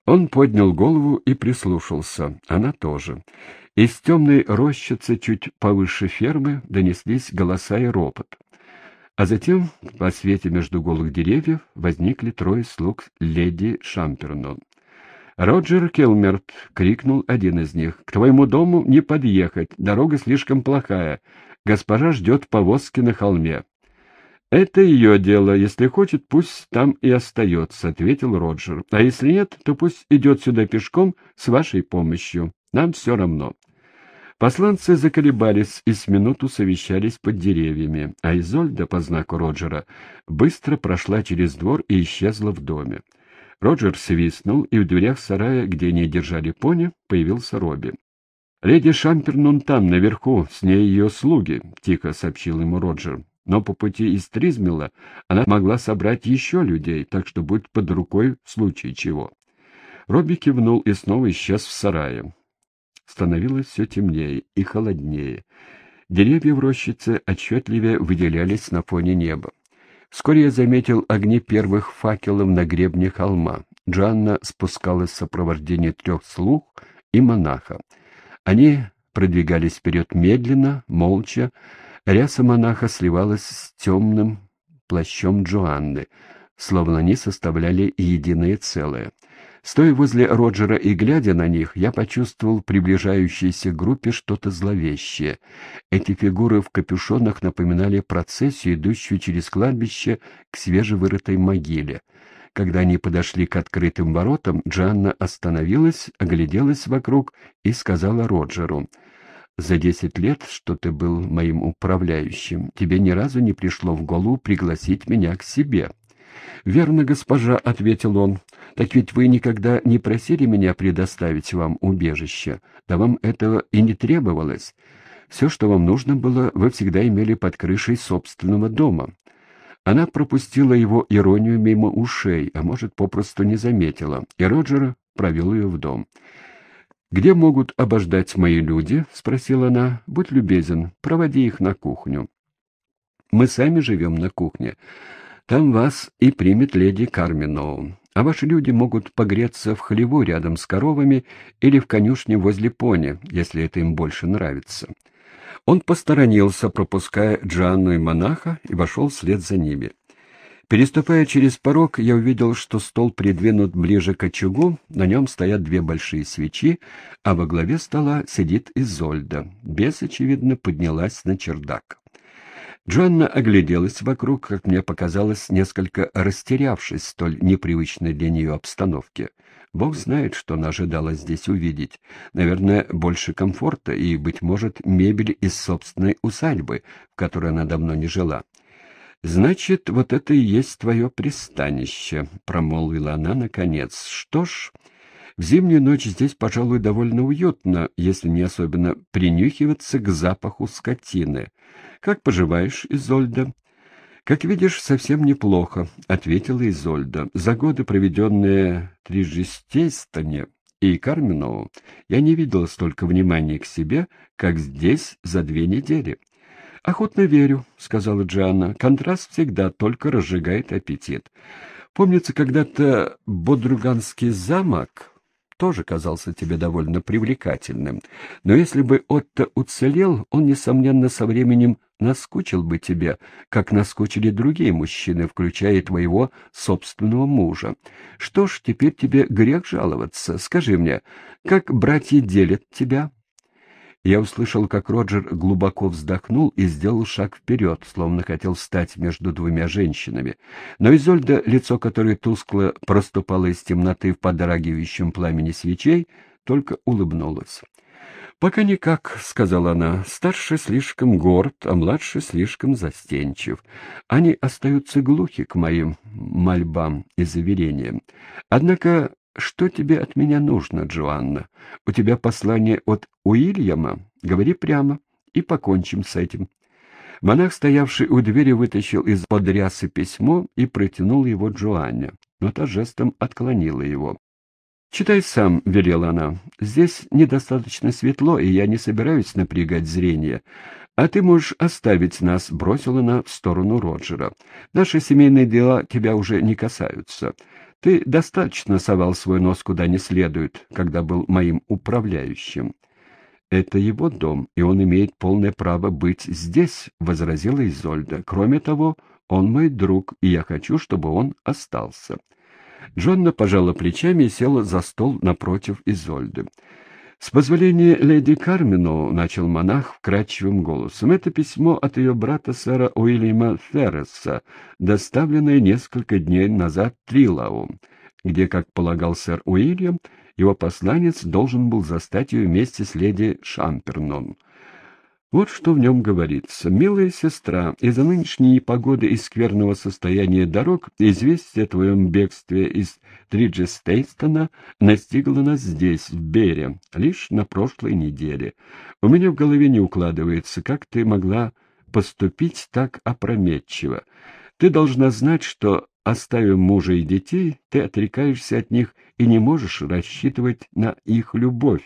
Он поднял голову и прислушался. Она тоже. Из темной рощицы чуть повыше фермы донеслись голоса и ропот. А затем, по свете между голых деревьев, возникли трое слуг леди Шампернон. «Роджер Келмерт!» — крикнул один из них. «К твоему дому не подъехать, дорога слишком плохая. Госпожа ждет в повозке на холме». «Это ее дело. Если хочет, пусть там и остается», — ответил Роджер. «А если нет, то пусть идет сюда пешком с вашей помощью. Нам все равно». Посланцы заколебались и с минуту совещались под деревьями, а Изольда, по знаку Роджера, быстро прошла через двор и исчезла в доме. Роджер свистнул, и в дверях сарая, где они держали пони, появился Робби. «Леди Шампернун там, наверху, с ней ее слуги», — тихо сообщил ему Роджер. «Но по пути из Тризмела она могла собрать еще людей, так что будь под рукой в случае чего». Робби кивнул и снова исчез в сарае. Становилось все темнее и холоднее. Деревья в рощице отчетливее выделялись на фоне неба. Вскоре я заметил огни первых факелов на гребне холма. Джоанна спускалась в сопровождении 3 слуг и монаха. Они продвигались вперед медленно, молча. Ряса монаха сливалась с темным плащом Джоанны, словно они составляли единое целое. Стоя возле Роджера и глядя на них, я почувствовал в приближающейся группе что-то зловещее. Эти фигуры в капюшонах напоминали процессию, идущую через кладбище к свежевырытой могиле. Когда они подошли к открытым воротам, Джоанна остановилась, огляделась вокруг и сказала Роджеру: «За 10 лет, что ты был моим управляющим, тебе ни разу не пришло в голову пригласить меня к себе». «Верно, госпожа», — ответил он. «Так ведь вы никогда не просили меня предоставить вам убежище. Да вам этого и не требовалось. Все, что вам нужно было, вы всегда имели под крышей собственного дома». Она пропустила его иронию мимо ушей, а может, попросту не заметила, и Роджер провел ее в дом. «Где могут обождать мои люди?» — спросила она. «Будь любезен, проводи их на кухню». «Мы сами живем на кухне. Там вас и примет леди Карминоу, а ваши люди могут погреться в хлеву рядом с коровами или в конюшне возле пони, если это им больше нравится». Он посторонился, пропуская Джоанну и монаха, и вошел вслед за ними. Переступая через порог, я увидел, что стол придвинут ближе к очагу, на нем стоят 2 большие свечи, а во главе стола сидит Изольда. Бес, очевидно, поднялась на чердак. Джоанна огляделась вокруг, как мне показалось, несколько растерявшись в столь непривычной для нее обстановке. Бог знает, что она ожидала здесь увидеть. Наверное, больше комфорта и, быть может, мебель из собственной усадьбы, в которой она давно не жила. «Значит, вот это и есть твое пристанище», — промолвила она наконец. «Что ж, в зимнюю ночь здесь, пожалуй, довольно уютно, если не особенно принюхиваться к запаху скотины. Как поживаешь, Изольда?» «Как видишь, совсем неплохо», — ответила Изольда. «За годы, проведенные в Трижестейстоне и Карминоу, я не видела столько внимания к себе, как здесь за 2 недели». «Охотно верю», — сказала Джоанна. «Контраст всегда только разжигает аппетит. Помнится, когда-то Бодруганский замок тоже казался тебе довольно привлекательным. Но если бы Отто уцелел, он, несомненно, со временем наскучил бы тебе, как наскучили другие мужчины, включая и твоего собственного мужа. Что ж, теперь тебе грех жаловаться. Скажи мне, как братья делят тебя?» Я услышал, как Роджер глубоко вздохнул и сделал шаг вперед, словно хотел встать между 2 женщинами. Но Изольда, лицо которой тускло проступало из темноты в подрагивающем пламени свечей, только улыбнулась. «Пока никак», — сказала она. «Старший слишком горд, а младший слишком застенчив. Они остаются глухи к моим мольбам и заверениям. Однако... Что тебе от меня нужно, Джоанна? У тебя послание от Уильяма? Говори прямо, и покончим с этим». Монах, стоявший у двери, вытащил из-под рясы письмо и протянул его Джоанне, но та жестом отклонила его. «Читай сам», — велела она. «Здесь недостаточно светло, и я не собираюсь напрягать зрение. А ты можешь оставить нас», — бросила она в сторону Роджера. «Наши семейные дела тебя уже не касаются. Ты достаточно совал свой нос куда не следует, когда был моим управляющим. Это его дом, и он имеет полное право быть здесь, — возразила Изольда. Кроме того, он мой друг, и я хочу, чтобы он остался. Джонна пожала плечами и села за стол напротив Изольды. — С позволения леди Кармину, — начал монах вкрадчивым голосом, — это письмо от ее брата сэра Уильяма Ферреса, доставленное несколько дней назад в Трилау, где, как полагал сэр Уильям, его посланец должен был застать ее вместе с леди Шампернон. Вот что в нем говорится. «Милая сестра, из-за нынешней непогоды и скверного состояния дорог известие о твоем бегстве из Триджестейстона настигло нас здесь, в Бере, лишь на прошлой неделе. У меня в голове не укладывается, как ты могла поступить так опрометчиво. Ты должна знать, что, оставив мужа и детей, ты отрекаешься от них и не можешь рассчитывать на их любовь,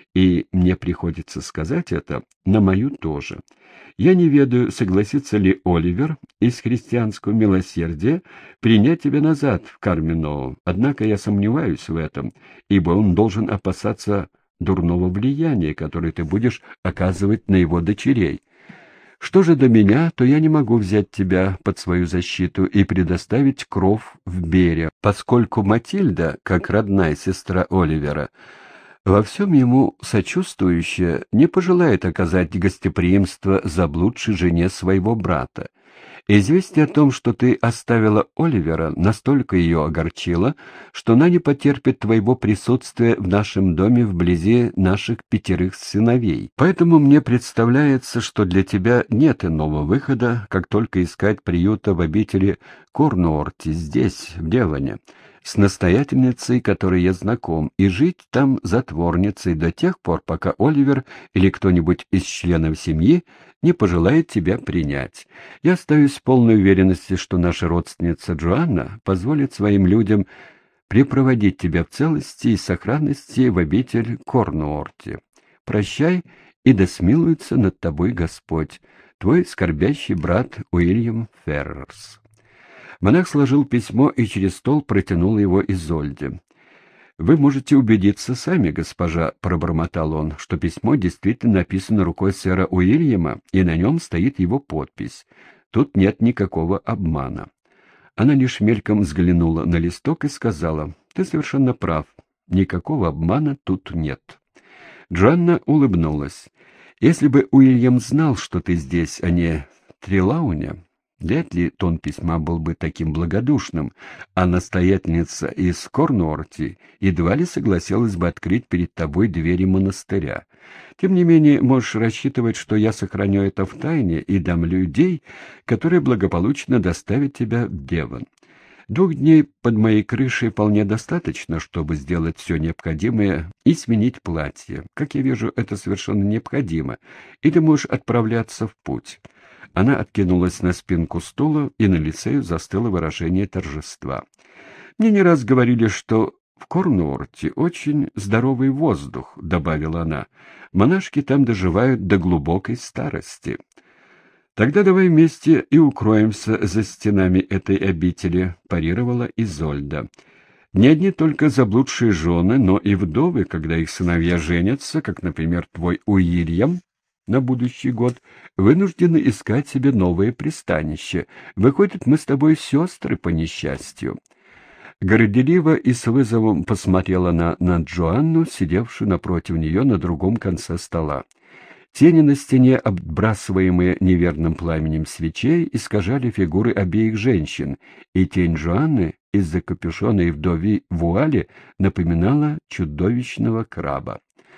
и мне приходится сказать это, на мою тоже. Я не ведаю, согласится ли Оливер из христианского милосердия принять тебя назад в Карминоу, однако я сомневаюсь в этом, ибо он должен опасаться дурного влияния, которое ты будешь оказывать на его дочерей. Что же до меня, то я не могу взять тебя под свою защиту и предоставить кров в Бере, поскольку Матильда, как родная сестра Оливера, во всем ему сочувствующая, не пожелает оказать гостеприимство заблудшей жене своего брата. Известие о том, что ты оставила Оливера, настолько ее огорчило, что она не потерпит твоего присутствия в нашем доме вблизи наших 5 сыновей. Поэтому мне представляется, что для тебя нет иного выхода, как только искать приюта в обители Корнуорти здесь, в Девоне, с настоятельницей, которой я знаком, и жить там затворницей до тех пор, пока Оливер или кто-нибудь из членов семьи не пожелает тебя принять. Я остаюсь в полной уверенности, что наша родственница Джоанна позволит своим людям припроводить тебя в целости и сохранности в обитель Корнуорти. Прощай, и да смилуется над тобой Господь, твой скорбящий брат Уильям Феррерс. Монах сложил письмо и через стол протянул его Изольде. «Вы можете убедиться сами, госпожа», — пробормотал он, — «что письмо действительно написано рукой сэра Уильяма, и на нем стоит его подпись. Тут нет никакого обмана». Она лишь мельком взглянула на листок и сказала: «Ты совершенно прав. Никакого обмана тут нет». Джоанна улыбнулась. «Если бы Уильям знал, что ты здесь, а не в Трилауне, вряд ли тон письма был бы таким благодушным, а настоятельница из Корнуорти едва ли согласилась бы открыть перед тобой двери монастыря. Тем не менее, можешь рассчитывать, что я сохраню это в тайне и дам людей, которые благополучно доставят тебя в Девон. 2 дней под моей крышей вполне достаточно, чтобы сделать все необходимое и сменить платье. Как я вижу, это совершенно необходимо, и ты можешь отправляться в путь». Она откинулась на спинку стула, и на лице ее застыло выражение торжества. «Мне не раз говорили, что в Корнуорте очень здоровый воздух», — добавила она. «Монашки там доживают до глубокой старости». «Тогда давай вместе и укроемся за стенами этой обители», — парировала Изольда. «Не одни только заблудшие жены, но и вдовы, когда их сыновья женятся, как, например, твой Уильям, на будущий год, вынуждены искать себе новое пристанище. Выходит, мы с тобой сестры по несчастью». Горделиво и с вызовом посмотрела она на Джоанну, сидевшую напротив нее на другом конце стола. Тени на стене, отбрасываемые неверным пламенем свечей, искажали фигуры обеих женщин, и тень Джоанны из-за капюшона и вдовьей вуали напоминала чудовищного краба.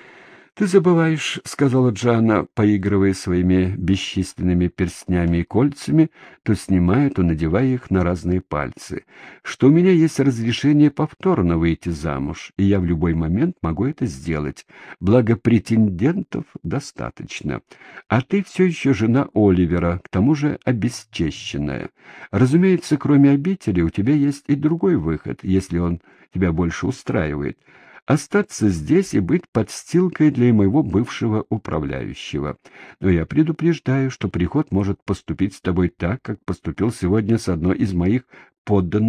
«Ты забываешь, — сказала Джоанна, поигрывая своими бесчисленными перстнями и кольцами, то снимая, то надевая их на разные пальцы, — что у меня есть разрешение повторно выйти замуж, и я в любой момент могу это сделать, благо претендентов достаточно. А ты все еще жена Оливера, к тому же обесчещенная. Разумеется, кроме обители, у тебя есть и другой выход, если он тебя больше устраивает — остаться здесь и быть подстилкой для моего бывшего управляющего. Но я предупреждаю, что приход может поступить с тобой так, как поступил сегодня с одной из моих подданных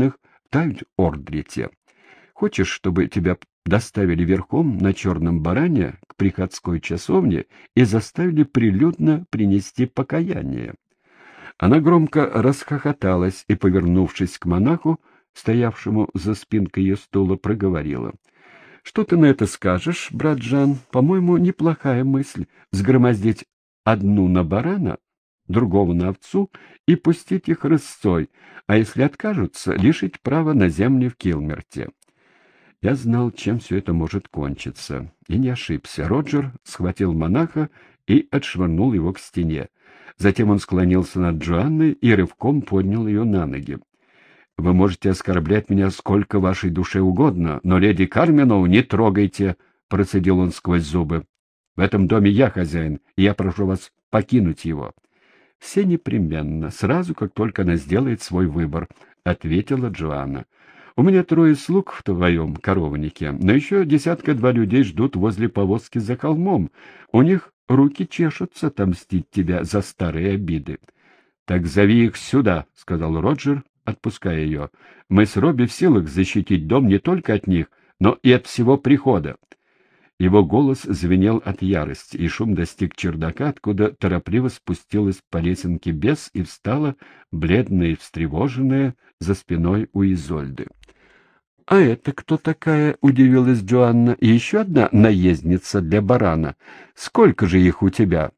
Тайд-Ордрите. Хочешь, чтобы тебя доставили верхом на черном баране к приходской часовне и заставили прилюдно принести покаяние?» Она громко расхохоталась и, повернувшись к монаху, стоявшему за спинкой ее стула, проговорила: «Что ты на это скажешь, брат Жан? По-моему, неплохая мысль — сгромоздить одну на барана, другого на овцу и пустить их рысцой, а если откажутся, лишить права на земли в Килмерте». Я знал, чем все это может кончиться, и не ошибся. Роджер схватил монаха и отшвырнул его к стене. Затем он склонился над Джоанной и рывком поднял ее на ноги. «Вы можете оскорблять меня сколько вашей душе угодно, но леди Карменоу не трогайте», — процедил он сквозь зубы. «В этом доме я хозяин, и я прошу вас покинуть его». «Все непременно, сразу, как только она сделает свой выбор», — ответила Джоанна. «У меня 3 слуг в твоем коровнике, но еще 1-2 людей ждут возле повозки за холмом. У них руки чешутся отомстить тебя за старые обиды». «Так зови их сюда», — сказал Роджер, отпуская ее. «Мы с Робби в силах защитить дом не только от них, но и от всего прихода». Его голос звенел от ярости, и шум достиг чердака, откуда торопливо спустилась по лесенке бес и встала, бледная и встревоженная, за спиной у Изольды. «А это кто такая?» — удивилась Джоанна. «И еще одна наездница для барана. Сколько же их у тебя?»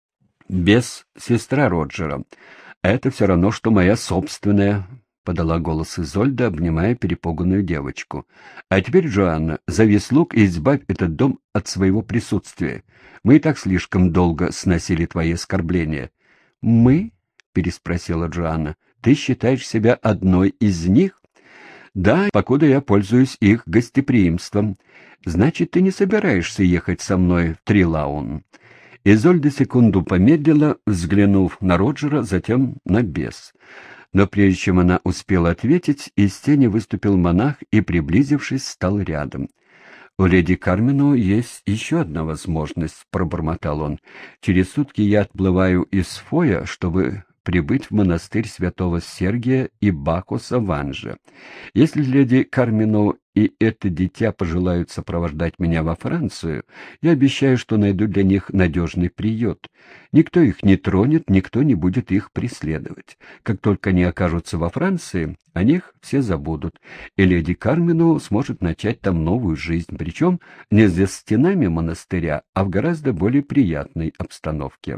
«Бес — сестра Роджера. Это все равно, что моя собственная», — подала голос Изольда, обнимая перепуганную девочку. «А теперь, Джоанна, зови слуг и избавь этот дом от своего присутствия. Мы и так слишком долго сносили твои оскорбления». «Мы?» — переспросила Джоанна. «Ты считаешь себя одной из них?» «Да, покуда я пользуюсь их гостеприимством. Значит, ты не собираешься ехать со мной в Трилаун?» Изольда секунду помедлила, взглянув на Роджера, затем на бес. Но прежде чем она успела ответить, из тени выступил монах и, приблизившись, стал рядом. «У леди Кармену есть еще одна возможность», — пробормотал он. «Через сутки я отплываю из Фоя, чтобы прибыть в монастырь святого Сергия и Бакуса в Анже. Если леди Кармену и это дитя пожелают сопровождать меня во Францию, я обещаю, что найду для них надежный приют. Никто их не тронет, никто не будет их преследовать. Как только они окажутся во Франции, о них все забудут, и леди Кармену сможет начать там новую жизнь, причем не за стенами монастыря, а в гораздо более приятной обстановке».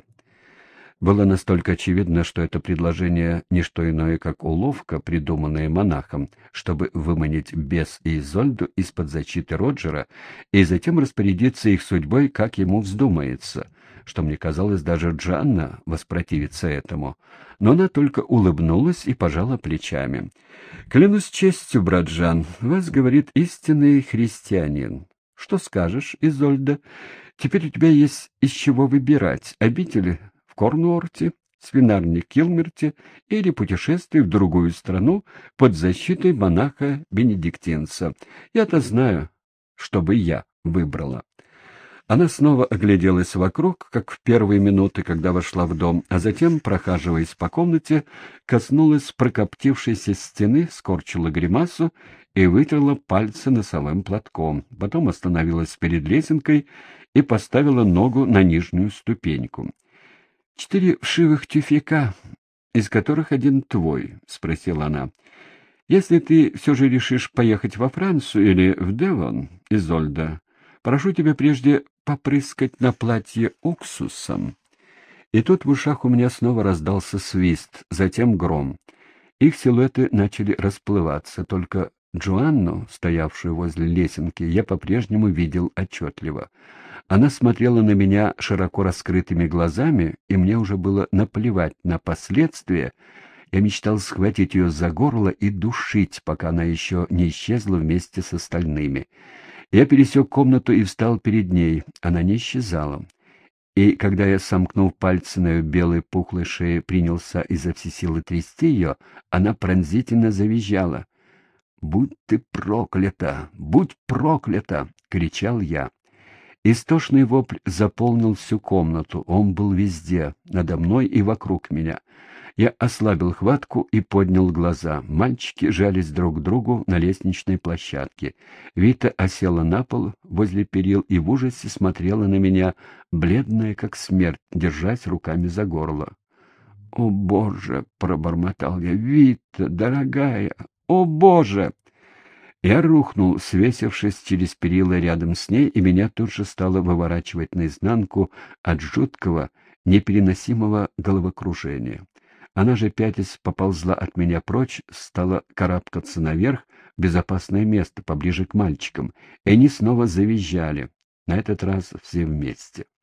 Было настолько очевидно, что это предложение — не что иное, как уловка, придуманная монахом, чтобы выманить бес и Изольду из-под защиты Роджера и затем распорядиться их судьбой, как ему вздумается, что мне казалось, даже Джанна воспротивится этому. Но она только улыбнулась и пожала плечами. «Клянусь честью, брат Жан, вас говорит истинный христианин. Что скажешь, Изольда? Теперь у тебя есть из чего выбирать: обители в Корнуорте, свинарник в Килмерте или путешествие в другую страну под защитой монаха-бенедиктинца. Я-то знаю, что бы я выбрала». Она снова огляделась вокруг, как в первые минуты, когда вошла в дом, а затем, прохаживаясь по комнате, коснулась прокоптившейся стены, скорчила гримасу и вытерла пальцы носовым платком. Потом остановилась перед лесенкой и поставила ногу на нижнюю ступеньку. «4 вшивых тюфяка, из которых один твой?» — спросила она. «Если ты все же решишь поехать во Францию или в Девон, Изольда, прошу тебя прежде попрыскать на платье уксусом». И тут в ушах у меня снова раздался свист, затем гром. Их силуэты начали расплываться, только Джоанну, стоявшую возле лесенки, я по-прежнему видел отчетливо. Она смотрела на меня широко раскрытыми глазами, и мне уже было наплевать на последствия. Я мечтал схватить ее за горло и душить, пока она еще не исчезла вместе с остальными. Я пересек комнату и встал перед ней. Она не исчезала. И когда я, сомкнув пальцы на ее белой пухлой шее, принялся изо всей силы трясти ее, она пронзительно завизжала. «Будь ты проклята! Будь проклята!» — кричал я. Истошный вопль заполнил всю комнату. Он был везде, надо мной и вокруг меня. Я ослабил хватку и поднял глаза. Мальчики жались друг к другу на лестничной площадке. Вита осела на пол возле перил и в ужасе смотрела на меня, бледная как смерть, держась руками за горло. «О, Боже!» — пробормотал я. «Вита, дорогая! О, Боже!» Я рухнул, свесившись через перила рядом с ней, и меня тут же стало выворачивать наизнанку от жуткого, непереносимого головокружения. Она же, пятясь, поползла от меня прочь, стала карабкаться наверх, в безопасное место, поближе к мальчикам, и они снова завизжали, на этот раз все вместе.